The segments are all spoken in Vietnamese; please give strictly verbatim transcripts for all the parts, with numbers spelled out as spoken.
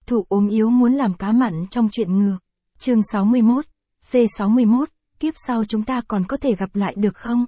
thụ ốm yếu muốn làm cá mặn trong chuyện ngược. Chương sáu mươi mốt, C sáu mươi mốt, kiếp sau chúng ta còn có thể gặp lại được không?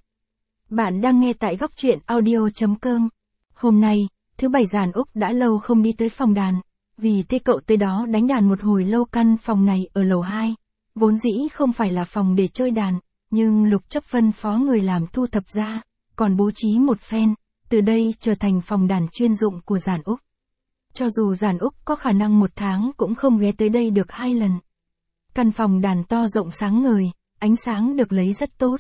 Bạn đang nghe tại góc truyện audio chấm com. Hôm nay, thứ bảy Giản Úc đã lâu không đi tới phòng đàn, vì thế cậu tới đó đánh đàn một hồi lâu. Căn phòng này ở lầu hai, vốn dĩ không phải là phòng để chơi đàn, nhưng Lục Chấp phân phó người làm thu thập ra, còn bố trí một phen, từ đây trở thành phòng đàn chuyên dụng của Giản Úc. Cho dù Giản Úc có khả năng một tháng cũng không ghé tới đây được hai lần. Căn phòng đàn to rộng sáng ngời, ánh sáng được lấy rất tốt.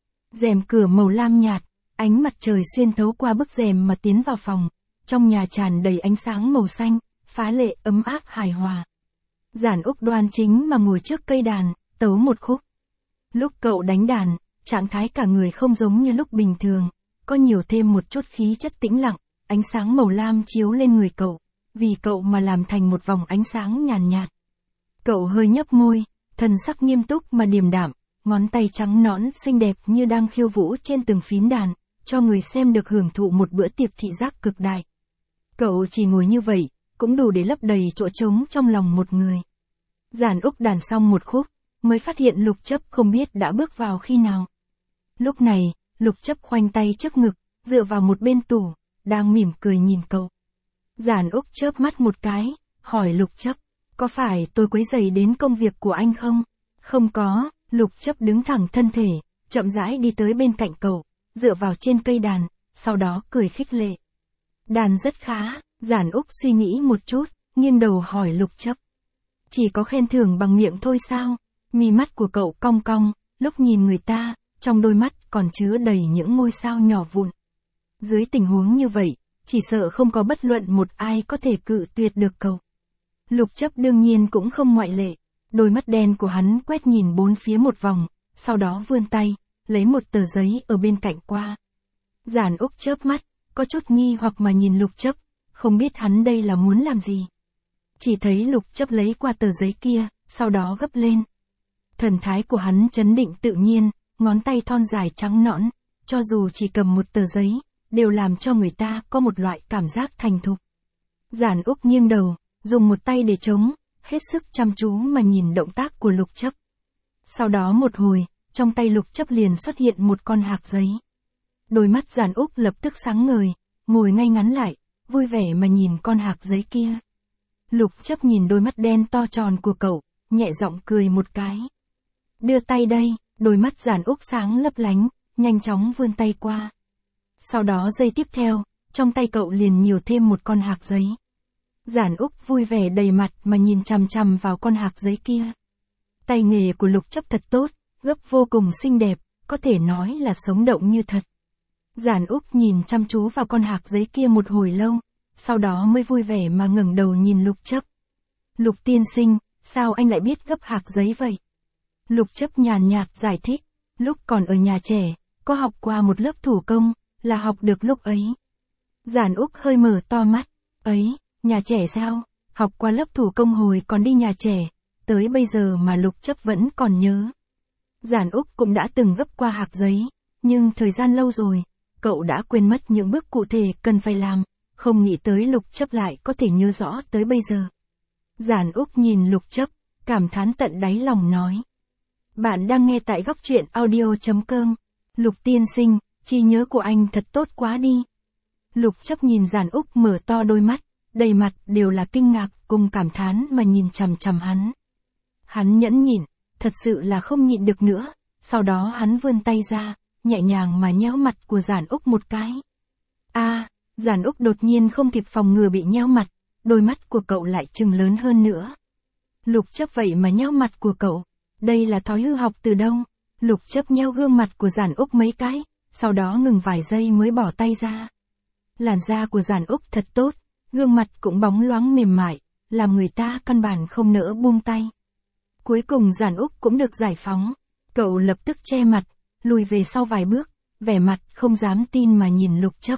Rèm cửa màu lam nhạt, ánh mặt trời xuyên thấu qua bức rèm mà tiến vào phòng, trong nhà tràn đầy ánh sáng màu xanh, phá lệ ấm áp hài hòa. Giản Úc đoan chính mà ngồi trước cây đàn, tấu một khúc. Lúc cậu đánh đàn, trạng thái cả người không giống như lúc bình thường, có nhiều thêm một chút khí chất tĩnh lặng, ánh sáng màu lam chiếu lên người cậu, vì cậu mà làm thành một vòng ánh sáng nhàn nhạt, nhạt. Cậu hơi nhấp môi, thần sắc nghiêm túc mà điềm đạm, ngón tay trắng nõn xinh đẹp như đang khiêu vũ trên từng phím đàn, cho người xem được hưởng thụ một bữa tiệc thị giác cực đại. Cậu chỉ ngồi như vậy, cũng đủ để lấp đầy chỗ trống trong lòng một người. Giản Úc đàn xong một khúc, mới phát hiện Lục Chấp không biết đã bước vào khi nào. Lúc này, Lục Chấp khoanh tay trước ngực, dựa vào một bên tủ, đang mỉm cười nhìn cậu. Giản Úc chớp mắt một cái, hỏi Lục Chấp, có phải tôi quấy rầy đến công việc của anh không? Không có. Lục Chấp đứng thẳng thân thể, chậm rãi đi tới bên cạnh cậu, dựa vào trên cây đàn, sau đó cười khích lệ. Đàn rất khá. Giản Úc suy nghĩ một chút, nghiêng đầu hỏi Lục Chấp. Chỉ có khen thưởng bằng miệng thôi sao? Mí mắt của cậu cong cong, lúc nhìn người ta, trong đôi mắt còn chứa đầy những ngôi sao nhỏ vụn. Dưới tình huống như vậy, chỉ sợ không có bất luận một ai có thể cự tuyệt được cậu. Lục Chấp đương nhiên cũng không ngoại lệ. Đôi mắt đen của hắn quét nhìn bốn phía một vòng, sau đó vươn tay, lấy một tờ giấy ở bên cạnh qua. Giản Úc chớp mắt, có chút nghi hoặc mà nhìn Lục Chấp, không biết hắn đây là muốn làm gì. Chỉ thấy Lục Chấp lấy qua tờ giấy kia, sau đó gấp lên. Thần thái của hắn trấn định tự nhiên, ngón tay thon dài trắng nõn, cho dù chỉ cầm một tờ giấy, đều làm cho người ta có một loại cảm giác thành thục. Giản Úc nghiêng đầu, dùng một tay để chống, hết sức chăm chú mà nhìn động tác của Lục Chấp. Sau đó một hồi, trong tay Lục Chấp liền xuất hiện một con hạc giấy. Đôi mắt Giản Úc lập tức sáng ngời, ngồi ngay ngắn lại, vui vẻ mà nhìn con hạc giấy kia. Lục Chấp nhìn đôi mắt đen to tròn của cậu, nhẹ giọng cười một cái. Đưa tay đây. Đôi mắt Giản Úc sáng lấp lánh, nhanh chóng vươn tay qua. Sau đó giây tiếp theo, trong tay cậu liền nhiều thêm một con hạc giấy. Giản Úc vui vẻ đầy mặt mà nhìn chằm chằm vào con hạc giấy kia. Tay nghề của Lục Chấp thật tốt, gấp vô cùng xinh đẹp, có thể nói là sống động như thật. Giản Úc nhìn chăm chú vào con hạc giấy kia một hồi lâu, sau đó mới vui vẻ mà ngẩng đầu nhìn Lục Chấp. Lục tiên sinh, sao anh lại biết gấp hạc giấy vậy? Lục Chấp nhàn nhạt giải thích, lúc còn ở nhà trẻ, có học qua một lớp thủ công, là học được lúc ấy. Giản Úc hơi mở to mắt, ấy, nhà trẻ sao? Học qua lớp thủ công hồi còn đi nhà trẻ, tới bây giờ mà Lục Chấp vẫn còn nhớ. Giản Úc cũng đã từng gấp qua hạc giấy, nhưng thời gian lâu rồi, cậu đã quên mất những bước cụ thể cần phải làm, không nghĩ tới Lục Chấp lại có thể nhớ rõ tới bây giờ. Giản Úc nhìn Lục Chấp, cảm thán tận đáy lòng nói. Bạn đang nghe tại góc truyện audio chấm com. Lục tiên sinh, trí nhớ của anh thật tốt quá đi. Lục Chấp nhìn Giản Úc mở to đôi mắt, đầy mặt đều là kinh ngạc cùng cảm thán mà nhìn chằm chằm hắn. Hắn nhẫn nhịn, thật sự là không nhịn được nữa, sau đó hắn vươn tay ra, nhẹ nhàng mà nhéo mặt của Giản Úc một cái. A, à, Giản Úc đột nhiên không kịp phòng ngừa bị nhéo mặt, đôi mắt của cậu lại trừng lớn hơn nữa. Lục Chấp vậy mà nhéo mặt của cậu, đây là thói hư học từ đâu? Lục Chấp nhéo gương mặt của Giản Úc mấy cái, sau đó ngừng vài giây mới bỏ tay ra. Làn da của Giản Úc thật tốt, gương mặt cũng bóng loáng mềm mại, làm người ta căn bản không nỡ buông tay. Cuối cùng Giản Úc cũng được giải phóng, cậu lập tức che mặt, lùi về sau vài bước, vẻ mặt không dám tin mà nhìn Lục Chấp.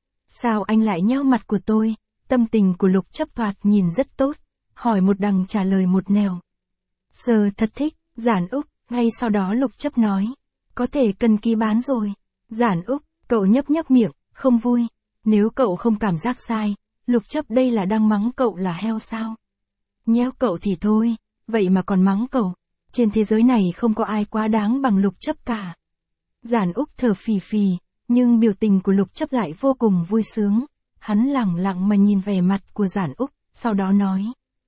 Sao anh lại nhéo mặt của tôi? Tâm tình của Lục Chấp thoạt nhìn rất tốt, hỏi một đằng trả lời một nẻo. Giờ thật thích. Giản Úc, ngay sau đó Lục Chấp nói, có thể cần ký bán rồi. Giản Úc, cậu nhấp nhấp miệng, không vui. Nếu cậu không cảm giác sai, Lục Chấp đây là đang mắng cậu là heo sao? Nhéo cậu thì thôi, vậy mà còn mắng cậu. Trên thế giới này không có ai quá đáng bằng Lục Chấp cả. Giản Úc thở phì phì, nhưng biểu tình của Lục Chấp lại vô cùng vui sướng. Hắn lẳng lặng mà nhìn vẻ mặt của Giản Úc, sau đó nói.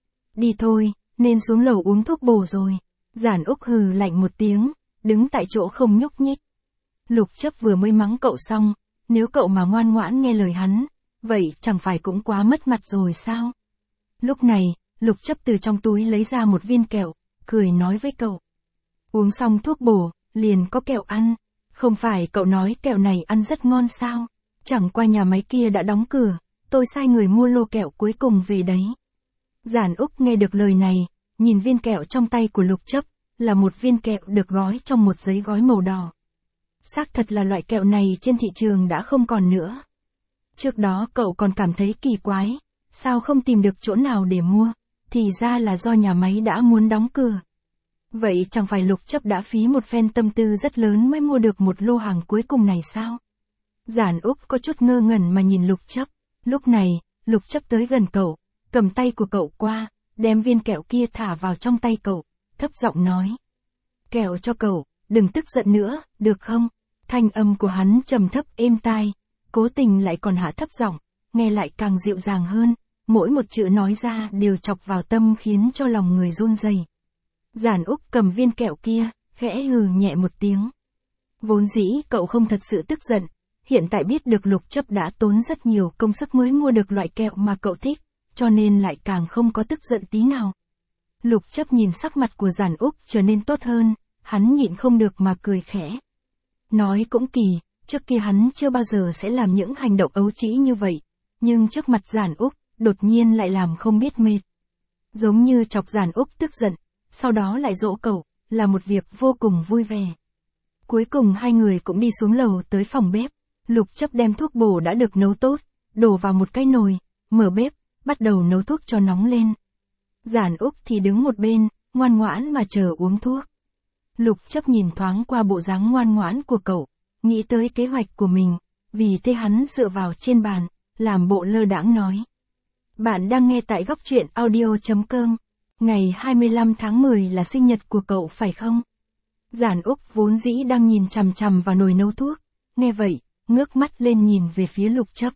Đi thôi, nên xuống lầu uống thuốc bổ rồi. Giản Úc hừ lạnh một tiếng, đứng tại chỗ không nhúc nhích. Lục Chấp vừa mới mắng cậu xong, nếu cậu mà ngoan ngoãn nghe lời hắn, vậy chẳng phải cũng quá mất mặt rồi sao? Lúc này, Lục Chấp từ trong túi lấy ra một viên kẹo, cười nói với cậu. Uống xong thuốc bổ, liền có kẹo ăn. Không phải cậu nói kẹo này ăn rất ngon sao? Chẳng qua nhà máy kia đã đóng cửa, tôi sai người mua lô kẹo cuối cùng về đấy. Giản Úc nghe được lời này, nhìn viên kẹo trong tay của Lục Chấp, là một viên kẹo được gói trong một giấy gói màu đỏ. Xác thật là loại kẹo này trên thị trường đã không còn nữa. Trước đó cậu còn cảm thấy kỳ quái, sao không tìm được chỗ nào để mua, thì ra là do nhà máy đã muốn đóng cửa. Vậy chẳng phải Lục Chấp đã phí một phen tâm tư rất lớn mới mua được một lô hàng cuối cùng này sao? Giản Úc có chút ngơ ngẩn mà nhìn Lục Chấp. Lúc này, Lục Chấp tới gần cậu, cầm tay của cậu qua, đem viên kẹo kia thả vào trong tay cậu, thấp giọng nói. Kẹo cho cậu, đừng tức giận nữa, được không? Thanh âm của hắn trầm thấp êm tai, cố tình lại còn hạ thấp giọng, nghe lại càng dịu dàng hơn, mỗi một chữ nói ra đều chọc vào tâm khiến cho lòng người run rẩy. Giản Úc cầm viên kẹo kia, khẽ hừ nhẹ một tiếng. Vốn dĩ cậu không thật sự tức giận, hiện tại biết được Lục Chấp đã tốn rất nhiều công sức mới mua được loại kẹo mà cậu thích, cho nên lại càng không có tức giận tí nào. Lục Chấp nhìn sắc mặt của Giản Úc trở nên tốt hơn, hắn nhịn không được mà cười khẽ. Nói cũng kỳ, trước kia hắn chưa bao giờ sẽ làm những hành động ấu trĩ như vậy, nhưng trước mặt Giản Úc, đột nhiên lại làm không biết mệt. Giống như chọc Giản Úc tức giận, sau đó lại dỗ cậu, là một việc vô cùng vui vẻ. Cuối cùng hai người cũng đi xuống lầu tới phòng bếp, Lục Chấp đem thuốc bổ đã được nấu tốt, đổ vào một cái nồi, mở bếp, bắt đầu nấu thuốc cho nóng lên. Giản Úc thì đứng một bên, ngoan ngoãn mà chờ uống thuốc. Lục Chấp nhìn thoáng qua bộ dáng ngoan ngoãn của cậu, nghĩ tới kế hoạch của mình, vì thế hắn dựa vào trên bàn, làm bộ lơ đãng nói. Bạn đang nghe tại góc truyện audio chấm com. Ngày hai mươi lăm tháng mười là sinh nhật của cậu phải không? Giản Úc vốn dĩ đang nhìn chằm chằm vào nồi nấu thuốc, nghe vậy, ngước mắt lên nhìn về phía Lục Chấp.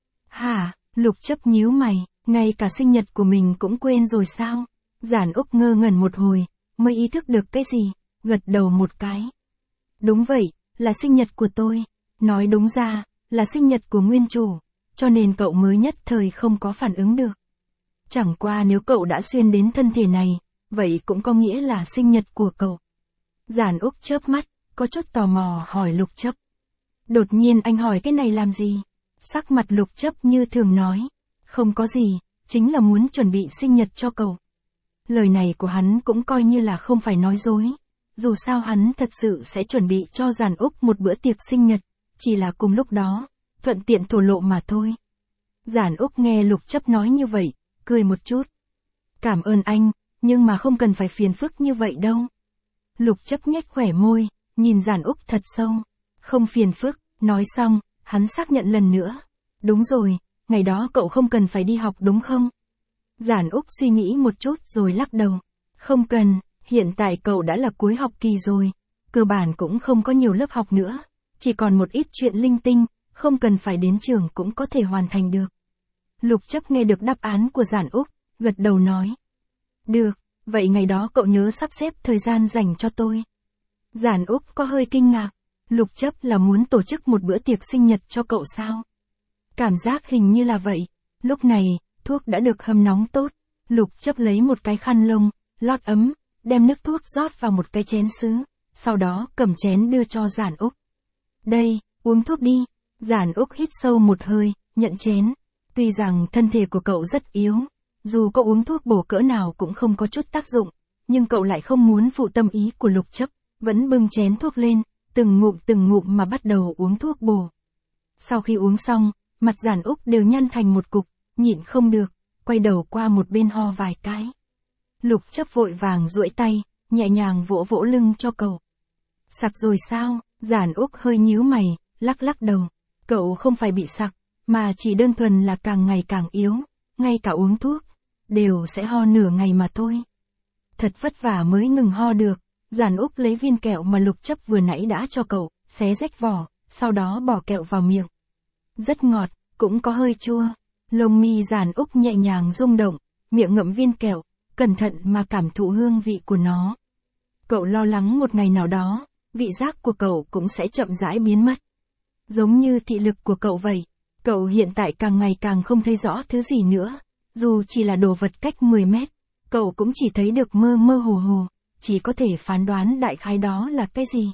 Hả, Lục Chấp nhíu mày, ngay cả sinh nhật của mình cũng quên rồi sao? Giản Úc ngơ ngẩn một hồi, mới ý thức được cái gì, gật đầu một cái. Đúng vậy, là sinh nhật của tôi, nói đúng ra, là sinh nhật của nguyên chủ, cho nên cậu mới nhất thời không có phản ứng được. Chẳng qua nếu cậu đã xuyên đến thân thể này, vậy cũng có nghĩa là sinh nhật của cậu. Giản Úc chớp mắt, có chút tò mò hỏi Lục Chấp. Đột nhiên anh hỏi cái này làm gì? Sắc mặt Lục Chấp như thường nói. Không có gì, chính là muốn chuẩn bị sinh nhật cho cậu. Lời này của hắn cũng coi như là không phải nói dối. Dù sao hắn thật sự sẽ chuẩn bị cho Giản Úc một bữa tiệc sinh nhật, chỉ là cùng lúc đó, thuận tiện thổ lộ mà thôi. Giản Úc nghe Lục Chấp nói như vậy, cười một chút. Cảm ơn anh, nhưng mà không cần phải phiền phức như vậy đâu. Lục Chấp nhếch khỏe môi, nhìn Giản Úc thật sâu. Không phiền phức, nói xong, hắn xác nhận lần nữa. Đúng rồi, ngày đó cậu không cần phải đi học đúng không? Giản Úc suy nghĩ một chút rồi lắc đầu. Không cần, hiện tại cậu đã là cuối học kỳ rồi. Cơ bản cũng không có nhiều lớp học nữa. Chỉ còn một ít chuyện linh tinh, không cần phải đến trường cũng có thể hoàn thành được. Lục Chấp nghe được đáp án của Giản Úc, gật đầu nói. Được, vậy ngày đó cậu nhớ sắp xếp thời gian dành cho tôi. Giản Úc có hơi kinh ngạc. Lục Chấp là muốn tổ chức một bữa tiệc sinh nhật cho cậu sao? Cảm giác hình như là vậy. Lúc này, thuốc đã được hâm nóng tốt. Lục Chấp lấy một cái khăn lông, lót ấm, đem nước thuốc rót vào một cái chén sứ. Sau đó cầm chén đưa cho Giản Úc. Đây, uống thuốc đi. Giản Úc hít sâu một hơi, nhận chén. Tuy rằng thân thể của cậu rất yếu, dù cậu uống thuốc bổ cỡ nào cũng không có chút tác dụng, nhưng cậu lại không muốn phụ tâm ý của Lục Chấp, vẫn bưng chén thuốc lên, từng ngụm từng ngụm mà bắt đầu uống thuốc bổ. Sau khi uống xong, mặt Giản Úc đều nhăn thành một cục, nhịn không được, quay đầu qua một bên ho vài cái. Lục Chấp vội vàng duỗi tay, nhẹ nhàng vỗ vỗ lưng cho cậu. Sặc rồi sao? Giản Úc hơi nhíu mày, lắc lắc đầu. Cậu không phải bị sặc, mà chỉ đơn thuần là càng ngày càng yếu, ngay cả uống thuốc đều sẽ ho nửa ngày mà thôi. Thật vất vả mới ngừng ho được, Giản Úc lấy viên kẹo mà Lục Chấp vừa nãy đã cho cậu, xé rách vỏ, sau đó bỏ kẹo vào miệng. Rất ngọt, cũng có hơi chua. Lông mi Giản Úc nhẹ nhàng rung động, miệng ngậm viên kẹo, cẩn thận mà cảm thụ hương vị của nó. Cậu lo lắng một ngày nào đó, vị giác của cậu cũng sẽ chậm rãi biến mất. Giống như thị lực của cậu vậy, cậu hiện tại càng ngày càng không thấy rõ thứ gì nữa, dù chỉ là đồ vật cách mười mét, cậu cũng chỉ thấy được mơ mơ hồ hồ, chỉ có thể phán đoán đại khái đó là cái gì.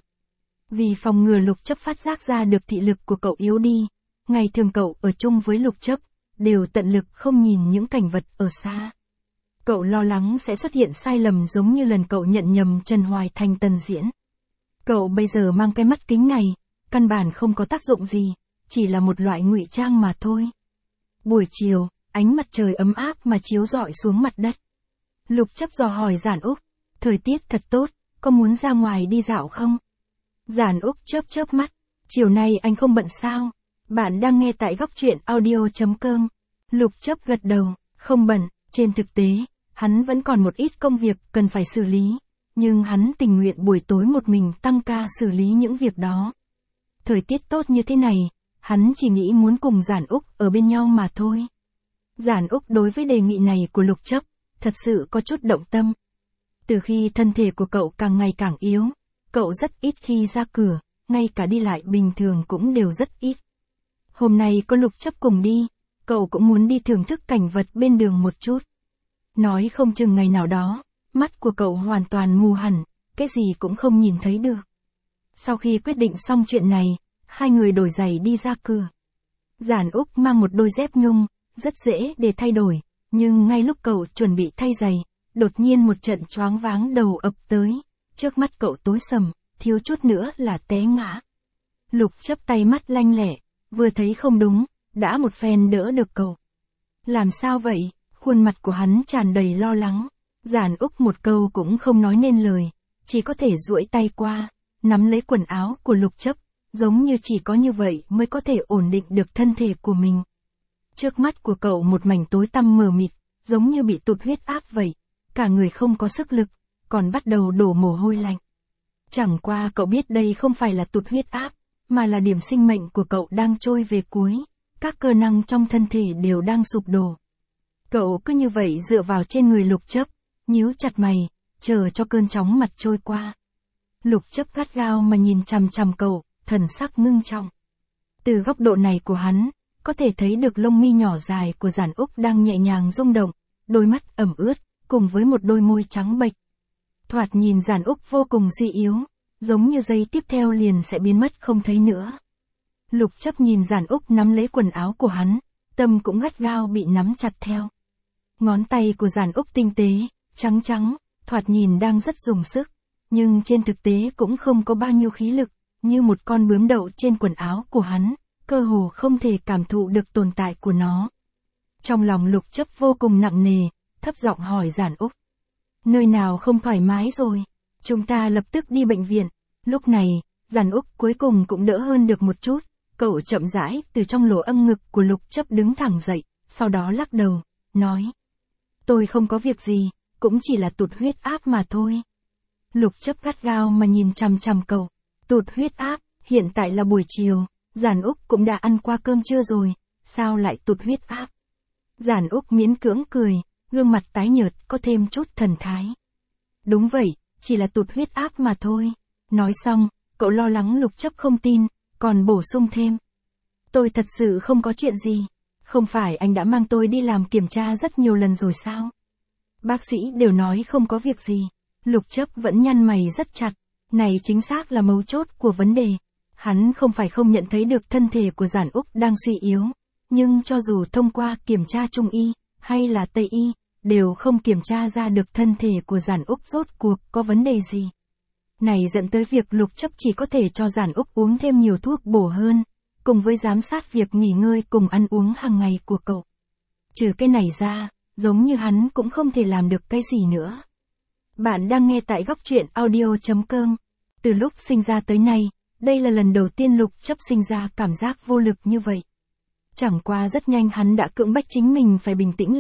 Vì phòng ngừa Lục Chấp phát giác ra được thị lực của cậu yếu đi, ngày thường cậu ở chung với Lục Chấp, đều tận lực không nhìn những cảnh vật ở xa. Cậu lo lắng sẽ xuất hiện sai lầm giống như lần cậu nhận nhầm Trần Hoài Thành Tần diễn. Cậu bây giờ mang cái mắt kính này, căn bản không có tác dụng gì, chỉ là một loại ngụy trang mà thôi. Buổi chiều, ánh mặt trời ấm áp mà chiếu rọi xuống mặt đất. Lục Chấp dò hỏi Giản Úc, thời tiết thật tốt, có muốn ra ngoài đi dạo không? Giản Úc chớp chớp mắt, chiều nay anh không bận sao? Bạn đang nghe tại góc truyện audio.com. Lục Chấp gật đầu, không bận, trên thực tế, hắn vẫn còn một ít công việc cần phải xử lý, nhưng hắn tình nguyện buổi tối một mình tăng ca xử lý những việc đó. Thời tiết tốt như thế này, hắn chỉ nghĩ muốn cùng Giản Úc ở bên nhau mà thôi. Giản Úc đối với đề nghị này của Lục Chấp, thật sự có chút động tâm. Từ khi thân thể của cậu càng ngày càng yếu, cậu rất ít khi ra cửa, ngay cả đi lại bình thường cũng đều rất ít. Hôm nay có Lục Chấp cùng đi, cậu cũng muốn đi thưởng thức cảnh vật bên đường một chút. Nói không chừng ngày nào đó, mắt của cậu hoàn toàn mù hẳn, cái gì cũng không nhìn thấy được. Sau khi quyết định xong chuyện này, hai người đổi giày đi ra cửa. Giản Úc mang một đôi dép nhung, rất dễ để thay đổi, nhưng ngay lúc cậu chuẩn bị thay giày, đột nhiên một trận choáng váng đầu ập tới, trước mắt cậu tối sầm, thiếu chút nữa là té ngã. Lục Chấp tay mắt lanh lẹ, vừa thấy không đúng, đã một phen đỡ được cậu. Làm sao vậy? Khuôn mặt của hắn tràn đầy lo lắng. Giản Úc một câu cũng không nói nên lời, chỉ có thể duỗi tay qua, nắm lấy quần áo của Lục Chấp, giống như chỉ có như vậy mới có thể ổn định được thân thể của mình. Trước mắt của cậu một mảnh tối tăm mờ mịt, giống như bị tụt huyết áp vậy, cả người không có sức lực, còn bắt đầu đổ mồ hôi lạnh. Chẳng qua cậu biết đây không phải là tụt huyết áp, mà là điểm sinh mệnh của cậu đang trôi về cuối, các cơ năng trong thân thể đều đang sụp đổ. Cậu cứ như vậy dựa vào trên người Lục Chấp, nhíu chặt mày, chờ cho cơn chóng mặt trôi qua. Lục Chấp gắt gao mà nhìn chằm chằm cậu, thần sắc ngưng trọng. Từ góc độ này của hắn, có thể thấy được lông mi nhỏ dài của Giản Úc đang nhẹ nhàng rung động, đôi mắt ẩm ướt, cùng với một đôi môi trắng bệch. Thoạt nhìn Giản Úc vô cùng suy yếu, giống như giây tiếp theo liền sẽ biến mất không thấy nữa. Lục Chấp nhìn Giản Úc nắm lấy quần áo của hắn, tâm cũng gắt gao bị nắm chặt theo. Ngón tay của Giản Úc tinh tế, trắng trắng, thoạt nhìn đang rất dùng sức, nhưng trên thực tế cũng không có bao nhiêu khí lực, như một con bướm đậu trên quần áo của hắn, cơ hồ không thể cảm thụ được tồn tại của nó. Trong lòng Lục Chấp vô cùng nặng nề, thấp giọng hỏi Giản Úc. Nơi nào không thoải mái rồi? Chúng ta lập tức đi bệnh viện. Lúc này, Giản Úc cuối cùng cũng đỡ hơn được một chút, cậu chậm rãi từ trong lỗ âm ngực của Lục Chấp đứng thẳng dậy, sau đó lắc đầu, nói. Tôi không có việc gì, cũng chỉ là tụt huyết áp mà thôi. Lục Chấp gắt gao mà nhìn chằm chằm cậu. Tụt huyết áp, hiện tại là buổi chiều, Giản Úc cũng đã ăn qua cơm trưa rồi, sao lại tụt huyết áp? Giản Úc miễn cưỡng cười, gương mặt tái nhợt có thêm chút thần thái. Đúng vậy, chỉ là tụt huyết áp mà thôi. Nói xong, cậu lo lắng Lục Chấp không tin, còn bổ sung thêm. Tôi thật sự không có chuyện gì, không phải anh đã mang tôi đi làm kiểm tra rất nhiều lần rồi sao? Bác sĩ đều nói không có việc gì. Lục Chấp vẫn nhăn mày rất chặt, này chính xác là mấu chốt của vấn đề. Hắn không phải không nhận thấy được thân thể của Giản Úc đang suy yếu, nhưng cho dù thông qua kiểm tra Trung y, hay là Tây y, đều không kiểm tra ra được thân thể của Giản Úc rốt cuộc có vấn đề gì. Này dẫn tới việc Lục Chấp chỉ có thể cho Giản Úc uống thêm nhiều thuốc bổ hơn, cùng với giám sát việc nghỉ ngơi cùng ăn uống hàng ngày của cậu. Trừ cái này ra, giống như hắn cũng không thể làm được cái gì nữa. Bạn đang nghe tại góc truyện audio.com. Từ lúc sinh ra tới nay, đây là lần đầu tiên Lục Chấp sinh ra cảm giác vô lực như vậy. Chẳng qua rất nhanh hắn đã cưỡng bách chính mình phải bình tĩnh lại,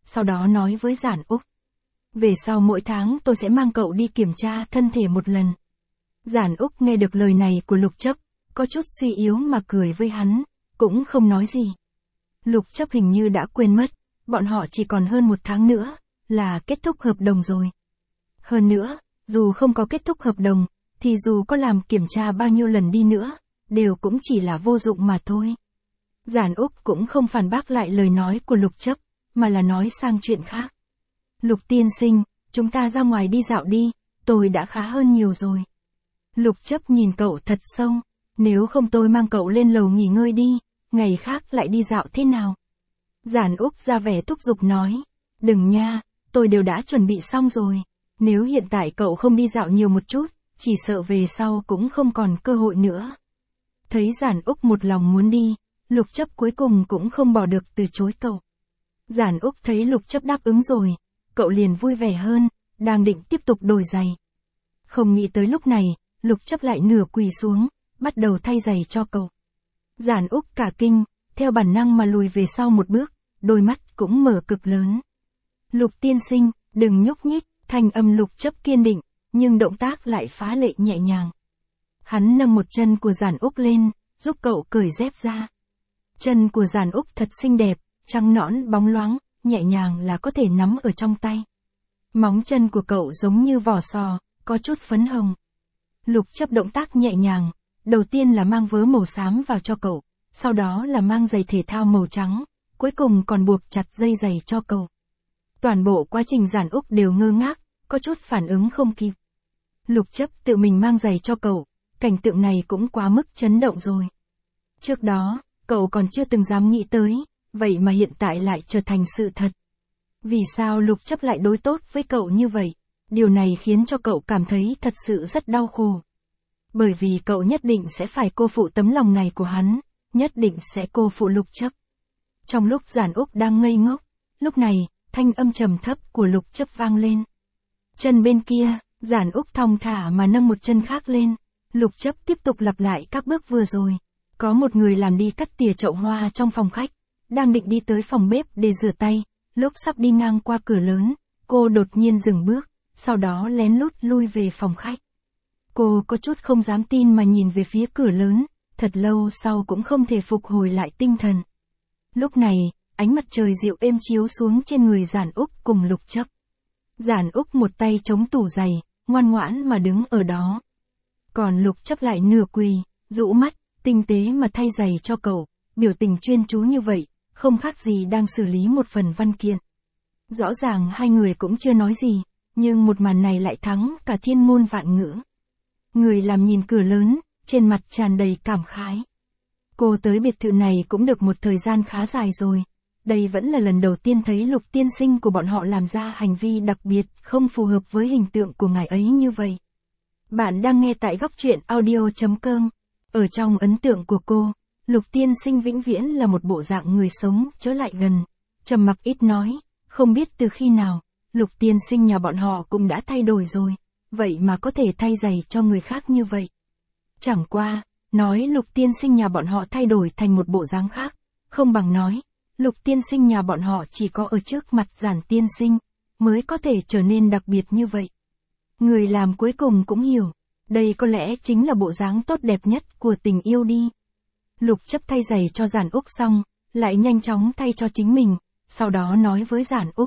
sau đó nói với Giản Úc. Về sau mỗi tháng tôi sẽ mang cậu đi kiểm tra thân thể một lần. Giản Úc nghe được lời này của Lục Chấp, có chút suy yếu mà cười với hắn, cũng không nói gì. Lục Chấp hình như đã quên mất, bọn họ chỉ còn hơn một tháng nữa, là kết thúc hợp đồng rồi. Hơn nữa, dù không có kết thúc hợp đồng, thì dù có làm kiểm tra bao nhiêu lần đi nữa, đều cũng chỉ là vô dụng mà thôi. Giản Úc cũng không phản bác lại lời nói của Lục Chấp, mà là nói sang chuyện khác. Lục tiên sinh, chúng ta ra ngoài đi dạo đi, tôi đã khá hơn nhiều rồi. Lục Chấp nhìn cậu thật sâu, nếu không tôi mang cậu lên lầu nghỉ ngơi đi, ngày khác lại đi dạo thế nào? Giản Úc ra vẻ thúc giục nói, đừng nha, tôi đều đã chuẩn bị xong rồi, nếu hiện tại cậu không đi dạo nhiều một chút, chỉ sợ về sau cũng không còn cơ hội nữa. Thấy Giản Úc một lòng muốn đi, Lục Chấp cuối cùng cũng không bỏ được từ chối cậu. Giản Úc thấy Lục Chấp đáp ứng rồi, cậu liền vui vẻ hơn, đang định tiếp tục đổi giày. Không nghĩ tới lúc này, Lục Chấp lại nửa quỳ xuống, bắt đầu thay giày cho cậu. Giản Úc cả kinh, theo bản năng mà lùi về sau một bước, đôi mắt cũng mở cực lớn. Lục tiên sinh, đừng nhúc nhích, thanh âm Lục Chấp kiên định, nhưng động tác lại phá lệ nhẹ nhàng. Hắn nâng một chân của Giản Úc lên, giúp cậu cởi dép ra. Chân của Giản Úc thật xinh đẹp, trắng nõn bóng loáng, nhẹ nhàng là có thể nắm ở trong tay. Móng chân của cậu giống như vỏ sò, có chút phấn hồng. Lục Chấp động tác nhẹ nhàng, đầu tiên là mang vớ màu xám vào cho cậu, sau đó là mang giày thể thao màu trắng, cuối cùng còn buộc chặt dây giày cho cậu. Toàn bộ quá trình Giản Úc đều ngơ ngác, có chút phản ứng không kịp. Lục Chấp tự mình mang giày cho cậu, cảnh tượng này cũng quá mức chấn động rồi. Trước đó, cậu còn chưa từng dám nghĩ tới, vậy mà hiện tại lại trở thành sự thật. Vì sao Lục Chấp lại đối tốt với cậu như vậy? Điều này khiến cho cậu cảm thấy thật sự rất đau khổ. Bởi vì cậu nhất định sẽ phải cô phụ tấm lòng này của hắn, nhất định sẽ cô phụ Lục Chấp. Trong lúc Giản Úc đang ngây ngốc, lúc này, thanh âm trầm thấp của Lục Chấp vang lên. Chân bên kia, Giản Úc thong thả mà nâng một chân khác lên. Lục Chấp tiếp tục lặp lại các bước vừa rồi. Có một người làm đi cắt tỉa chậu hoa trong phòng khách, đang định đi tới phòng bếp để rửa tay. Lúc sắp đi ngang qua cửa lớn, cô đột nhiên dừng bước, sau đó lén lút lui về phòng khách. Cô có chút không dám tin mà nhìn về phía cửa lớn, thật lâu sau cũng không thể phục hồi lại tinh thần. Lúc này, ánh mặt trời dịu êm chiếu xuống trên người Giản Úc cùng Lục Chấp. Giản Úc một tay chống tủ giày, ngoan ngoãn mà đứng ở đó. Còn Lục Chấp lại nửa quỳ, rũ mắt, tinh tế mà thay giày cho cậu, biểu tình chuyên chú như vậy, không khác gì đang xử lý một phần văn kiện. Rõ ràng hai người cũng chưa nói gì, nhưng một màn này lại thắng cả thiên ngôn vạn ngữ. Người làm nhìn cửa lớn, trên mặt tràn đầy cảm khái. Cô tới biệt thự này cũng được một thời gian khá dài rồi. Đây vẫn là lần đầu tiên thấy Lục tiên sinh của bọn họ làm ra hành vi đặc biệt, không phù hợp với hình tượng của ngài ấy như vậy. Bạn đang nghe tại góc truyện audio chấm com. Ở trong ấn tượng của cô, Lục tiên sinh vĩnh viễn là một bộ dạng người sống trở lại gần, trầm mặc ít nói, không biết từ khi nào, Lục tiên sinh nhà bọn họ cũng đã thay đổi rồi, vậy mà có thể thay giày cho người khác như vậy. Chẳng qua, nói Lục tiên sinh nhà bọn họ thay đổi thành một bộ dáng khác, không bằng nói, Lục tiên sinh nhà bọn họ chỉ có ở trước mặt Giản tiên sinh, mới có thể trở nên đặc biệt như vậy. Người làm cuối cùng cũng hiểu, đây có lẽ chính là bộ dáng tốt đẹp nhất của tình yêu đi. Lục Chấp thay giày cho Giản Úc xong, lại nhanh chóng thay cho chính mình, sau đó nói với Giản Úc.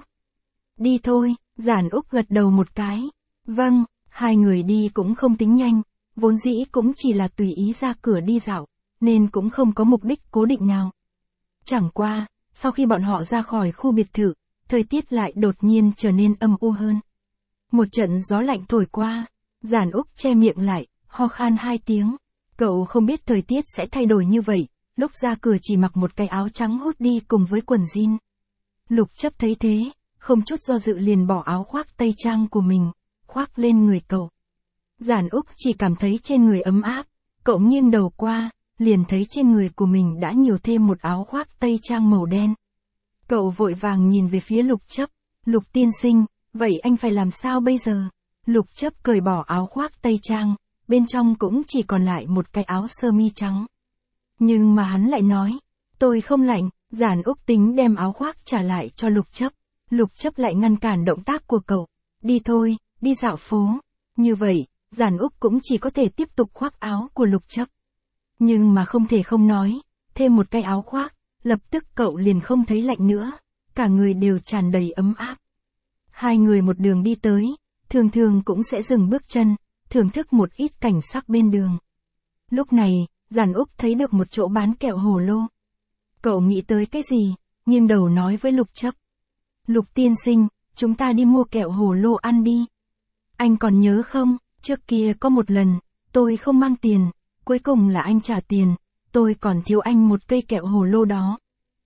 Đi thôi, Giản Úc gật đầu một cái. Vâng, hai người đi cũng không tính nhanh, vốn dĩ cũng chỉ là tùy ý ra cửa đi dạo, nên cũng không có mục đích cố định nào. Chẳng qua, sau khi bọn họ ra khỏi khu biệt thự, thời tiết lại đột nhiên trở nên âm u hơn. Một trận gió lạnh thổi qua, Giản Úc che miệng lại, ho khan hai tiếng. Cậu không biết thời tiết sẽ thay đổi như vậy, lúc ra cửa chỉ mặc một cái áo trắng hốt đi cùng với quần jean. Lục Chấp thấy thế, không chút do dự liền bỏ áo khoác tây trang của mình, khoác lên người cậu. Giản Úc chỉ cảm thấy trên người ấm áp, cậu nghiêng đầu qua, liền thấy trên người của mình đã nhiều thêm một áo khoác tây trang màu đen. Cậu vội vàng nhìn về phía Lục Chấp, Lục tiên sinh, vậy anh phải làm sao bây giờ? Lục Chấp cởi bỏ áo khoác tây trang, bên trong cũng chỉ còn lại một cái áo sơ mi trắng. Nhưng mà hắn lại nói, tôi không lạnh. Giản Úc tính đem áo khoác trả lại cho Lục Chấp, Lục Chấp lại ngăn cản động tác của cậu. Đi thôi, đi dạo phố. Như vậy, Giản Úc cũng chỉ có thể tiếp tục khoác áo của Lục Chấp. Nhưng mà không thể không nói, thêm một cái áo khoác, lập tức cậu liền không thấy lạnh nữa, cả người đều tràn đầy ấm áp. Hai người một đường đi tới, thường thường cũng sẽ dừng bước chân, thưởng thức một ít cảnh sắc bên đường. Lúc này, Giản Úc thấy được một chỗ bán kẹo hồ lô. Cậu nghĩ tới cái gì, nghiêng đầu nói với Lục Chấp. Lục tiên sinh, chúng ta đi mua kẹo hồ lô ăn đi. Anh còn nhớ không, trước kia có một lần, tôi không mang tiền, cuối cùng là anh trả tiền, tôi còn thiếu anh một cây kẹo hồ lô đó.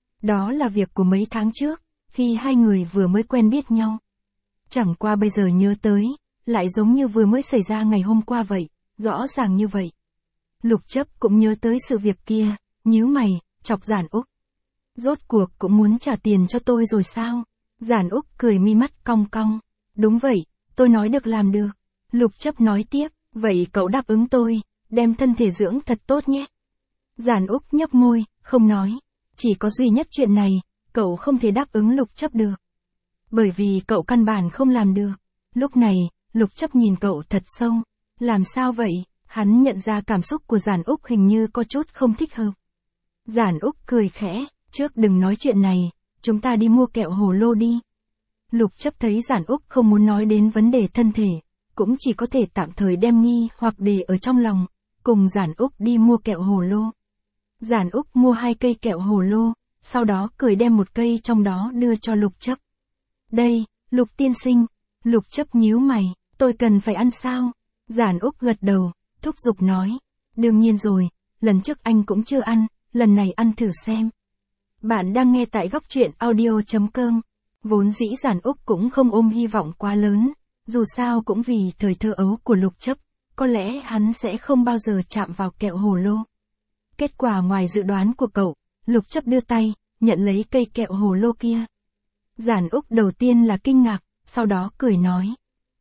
Đó là việc của mấy tháng trước, khi hai người vừa mới quen biết nhau. Chẳng qua bây giờ nhớ tới, lại giống như vừa mới xảy ra ngày hôm qua vậy, rõ ràng như vậy. Lục Chấp cũng nhớ tới sự việc kia, nhíu mày, chọc Giản Úc. Rốt cuộc cũng muốn trả tiền cho tôi rồi sao? Giản Úc cười mi mắt cong cong. Đúng vậy, tôi nói được làm được. Lục Chấp nói tiếp, vậy cậu đáp ứng tôi, đem thân thể dưỡng thật tốt nhé. Giản Úc nhấp môi, không nói. Chỉ có duy nhất chuyện này, cậu không thể đáp ứng Lục Chấp được. Bởi vì cậu căn bản không làm được. Lúc này, Lục Chấp nhìn cậu thật sâu. Làm sao vậy? Hắn nhận ra cảm xúc của Giản Úc hình như có chút không thích hợp. Giản Úc cười khẽ, trước đừng nói chuyện này, chúng ta đi mua kẹo hồ lô đi. Lục Chấp thấy Giản Úc không muốn nói đến vấn đề thân thể, cũng chỉ có thể tạm thời đem nghi hoặc để ở trong lòng, cùng Giản Úc đi mua kẹo hồ lô. Giản Úc mua hai cây kẹo hồ lô, sau đó cười đem một cây trong đó đưa cho Lục Chấp. Đây, Lục tiên sinh. Lục Chấp nhíu mày, tôi cần phải ăn sao? Giản Úc gật đầu, thúc giục nói. Đương nhiên rồi, lần trước anh cũng chưa ăn, lần này ăn thử xem. Bạn đang nghe tại góc truyện audio chấm com. Vốn dĩ Giản Úc cũng không ôm hy vọng quá lớn, dù sao cũng vì thời thơ ấu của Lục Chấp, có lẽ hắn sẽ không bao giờ chạm vào kẹo hồ lô. Kết quả ngoài dự đoán của cậu, Lục Chấp đưa tay, nhận lấy cây kẹo hồ lô kia. Giản Úc đầu tiên là kinh ngạc, sau đó cười nói.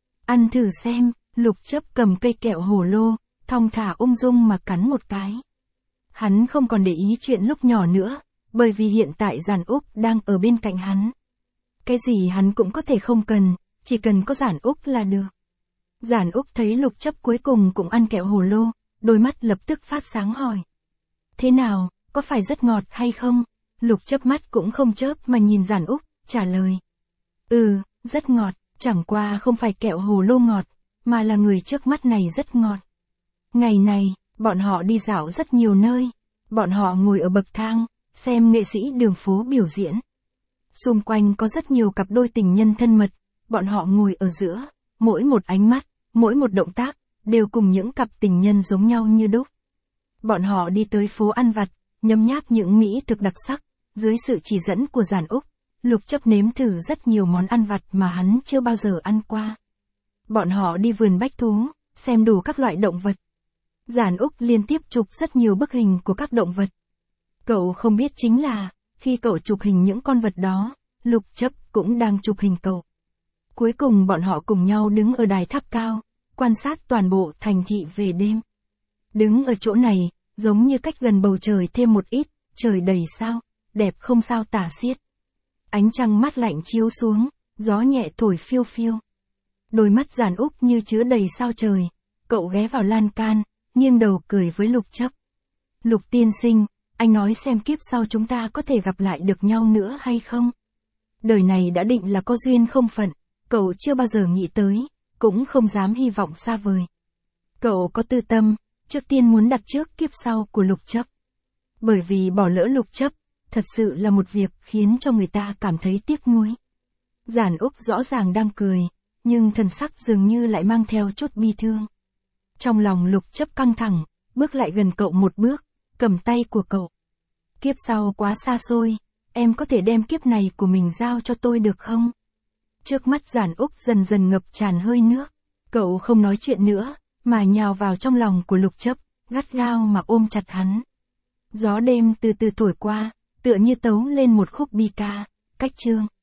Ăn thử xem. Lục Chấp cầm cây kẹo hồ lô, thong thả ung dung mà cắn một cái. Hắn không còn để ý chuyện lúc nhỏ nữa, bởi vì hiện tại Giản Úc đang ở bên cạnh hắn. Cái gì hắn cũng có thể không cần, chỉ cần có Giản Úc là được. Giản Úc thấy Lục Chấp cuối cùng cũng ăn kẹo hồ lô, đôi mắt lập tức phát sáng hỏi. Thế nào, có phải rất ngọt hay không? Lục Chấp mắt cũng không chớp mà nhìn Giản Úc, trả lời. Ừ, rất ngọt, chẳng qua không phải kẹo hồ lô ngọt, mà là người trước mắt này rất ngọt. Ngày này, bọn họ đi dạo rất nhiều nơi. Bọn họ ngồi ở bậc thang, xem nghệ sĩ đường phố biểu diễn. Xung quanh có rất nhiều cặp đôi tình nhân thân mật, bọn họ ngồi ở giữa, mỗi một ánh mắt, mỗi một động tác, đều cùng những cặp tình nhân giống nhau như đúc. Bọn họ đi tới phố ăn vặt, nhấm nháp những mỹ thực đặc sắc, dưới sự chỉ dẫn của Giản Úc, Lục Chấp nếm thử rất nhiều món ăn vặt mà hắn chưa bao giờ ăn qua. Bọn họ đi vườn bách thú, xem đủ các loại động vật. Giản Úc liên tiếp chụp rất nhiều bức hình của các động vật. Cậu không biết chính là, khi cậu chụp hình những con vật đó, Lục Chấp cũng đang chụp hình cậu. Cuối cùng bọn họ cùng nhau đứng ở đài tháp cao, quan sát toàn bộ thành thị về đêm. Đứng ở chỗ này, giống như cách gần bầu trời thêm một ít, trời đầy sao, đẹp không sao tả xiết. Ánh trăng mát lạnh chiếu xuống, gió nhẹ thổi phiêu phiêu. Đôi mắt Giản Úc như chứa đầy sao trời, cậu ghé vào lan can, nghiêng đầu cười với Lục Chấp. Lục tiên sinh, anh nói xem kiếp sau chúng ta có thể gặp lại được nhau nữa hay không? Đời này đã định là có duyên không phận, cậu chưa bao giờ nghĩ tới, cũng không dám hy vọng xa vời. Cậu có tư tâm, trước tiên muốn đặt trước kiếp sau của Lục Chấp. Bởi vì bỏ lỡ Lục Chấp, thật sự là một việc khiến cho người ta cảm thấy tiếc nuối. Giản Úc rõ ràng đang cười, nhưng thần sắc dường như lại mang theo chút bi thương. Trong lòng Lục Chấp căng thẳng, bước lại gần cậu một bước, cầm tay của cậu. Kiếp sau quá xa xôi, em có thể đem kiếp này của mình giao cho tôi được không? Trước mắt Giản Úc dần dần ngập tràn hơi nước, cậu không nói chuyện nữa, mà nhào vào trong lòng của Lục Chấp, gắt gao mà ôm chặt hắn. Gió đêm từ từ thổi qua, tựa như tấu lên một khúc bi ca, cách chương.